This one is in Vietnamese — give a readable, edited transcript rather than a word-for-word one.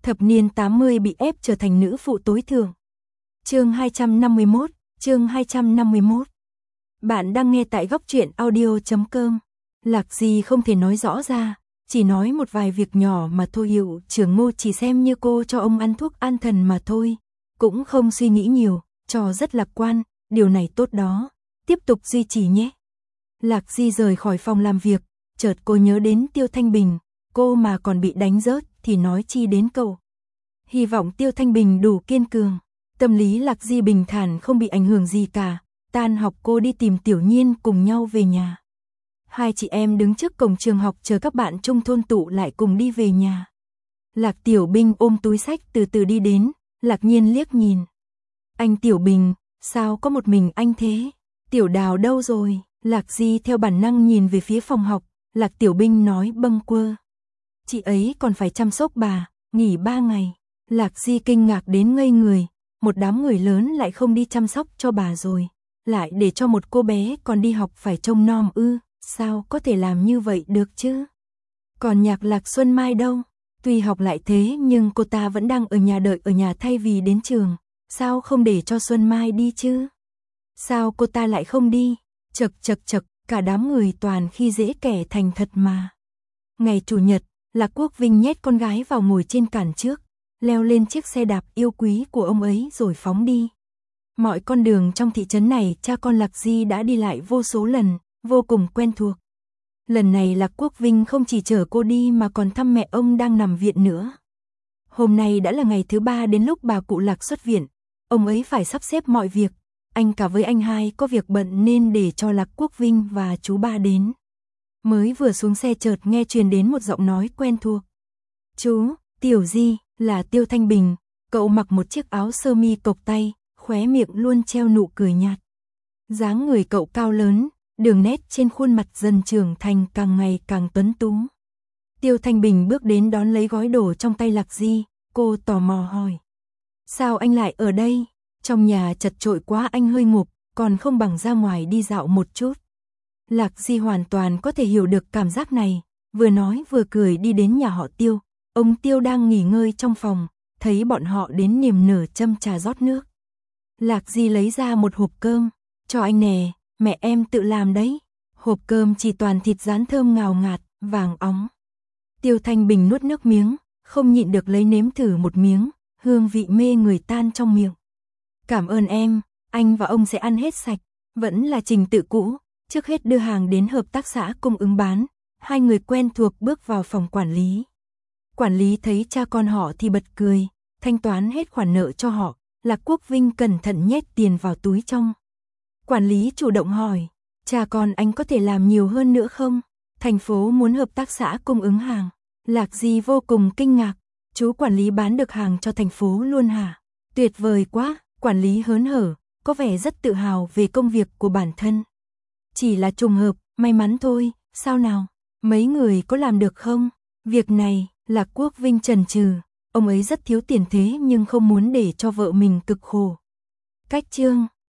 thập niên 80 bị ép trở thành nữ phụ tối thượng. Chương 251. Bạn đang nghe tại góc truyện audio.com. Lạc Di không thể nói rõ ra, chỉ nói một vài việc nhỏ mà thôi. Hiệu trưởng Ngô chỉ xem như cô cho ông ăn thuốc an thần mà thôi, cũng không suy nghĩ nhiều, trò rất lạc quan, điều này tốt đó, tiếp tục duy trì nhé. Lạc Di rời khỏi phòng làm việc, chợt cô nhớ đến Tiêu Thanh Bình, cô mà còn bị đánh rớt thì nói chi đến cậu. Hy vọng Tiêu Thanh Bình đủ kiên cường. Tâm lý Lạc Di bình thản không bị ảnh hưởng gì cả. Tan học cô đi tìm Tiểu Nhiên cùng nhau về nhà. Hai chị em đứng trước cổng trường học chờ các bạn trong thôn tụ lại cùng đi về nhà. Lạc Tiểu Bình ôm túi sách từ từ đi đến, Lạc Nhiên liếc nhìn. Anh Tiểu Bình, sao có một mình anh thế? Tiểu Đào đâu rồi? Lạc Di theo bản năng nhìn về phía phòng học, Lạc Tiểu Bình nói bâng quơ. Chị ấy còn phải chăm sóc bà, nghỉ 3 ngày. Lạc Di kinh ngạc đến ngây người, một đám người lớn lại không đi chăm sóc cho bà rồi, lại để cho một cô bé còn đi học phải trông nom ư, sao có thể làm như vậy được chứ? Còn Nhạc Lạc Xuân Mai đâu? Tuy học lại thế nhưng cô ta vẫn đang ở nhà đợi ở nhà thay vì đến trường, sao không để cho Xuân Mai đi chứ? Sao cô ta lại không đi? Chật, cả đám người toàn khi dễ kẻ thành thật mà. Ngày Chủ nhật, Lạc Quốc Vinh nhét con gái vào ngồi trên cản trước, leo lên chiếc xe đạp yêu quý của ông ấy rồi phóng đi. Mọi con đường trong thị trấn này cha con Lạc Di đã đi lại vô số lần, vô cùng quen thuộc. Lần này Lạc Quốc Vinh không chỉ chở cô đi mà còn thăm mẹ ông đang nằm viện nữa. Hôm nay đã là ngày thứ 3 đến lúc bà cụ Lạc xuất viện, ông ấy phải sắp xếp mọi việc. Anh cả với anh hai có việc bận nên để cho Lạc Quốc Vinh và chú ba đến. Mới vừa xuống xe chợt nghe truyền đến một giọng nói quen thuộc. Chú, Tiểu Di, là Tiêu Thanh Bình, cậu mặc một chiếc áo sơ mi cộc tay, khóe miệng luôn treo nụ cười nhạt. Dáng người cậu cao lớn, đường nét trên khuôn mặt dần trưởng thành càng ngày càng tuấn tú. Tiêu Thanh Bình bước đến đón lấy gói đồ trong tay Lạc Di, cô tò mò hỏi. Sao anh lại ở đây? Trong nhà chật chội quá anh hơi ngộp, còn không bằng ra ngoài đi dạo một chút. Lạc Di hoàn toàn có thể hiểu được cảm giác này, vừa nói vừa cười đi đến nhà họ Tiêu. Ông Tiêu đang nghỉ ngơi trong phòng, thấy bọn họ đến niềm nở châm trà rót nước. Lạc Di lấy ra một hộp cơm, cho anh nè, mẹ em tự làm đấy. Hộp cơm chỉ toàn thịt rán thơm ngào ngạt, vàng óng. Tiêu Thanh Bình nuốt nước miếng, không nhịn được lấy nếm thử một miếng, hương vị mê người tan trong miệng. Cảm ơn em, anh và ông sẽ ăn hết sạch, vẫn là trình tự cũ, trước hết đưa hàng đến hợp tác xã cung ứng bán. Hai người quen thuộc bước vào phòng quản lý. Quản lý thấy cha con họ thì bật cười, thanh toán hết khoản nợ cho họ, Lạc Quốc Vinh cẩn thận nhét tiền vào túi trong. Quản lý chủ động hỏi, cha con anh có thể làm nhiều hơn nữa không? Thành phố muốn hợp tác xã cung ứng hàng. Lạc Di vô cùng kinh ngạc, chú quản lý bán được hàng cho thành phố luôn hả? Tuyệt vời quá, quản lý hớn hở, có vẻ rất tự hào về công việc của bản thân. Chỉ là trùng hợp, may mắn thôi, sao nào? Mấy người có làm được không? Việc này, Lạc Quốc Vinh chần chừ, ông ấy rất thiếu tiền thế nhưng không muốn để cho vợ mình cực khổ. Cách chương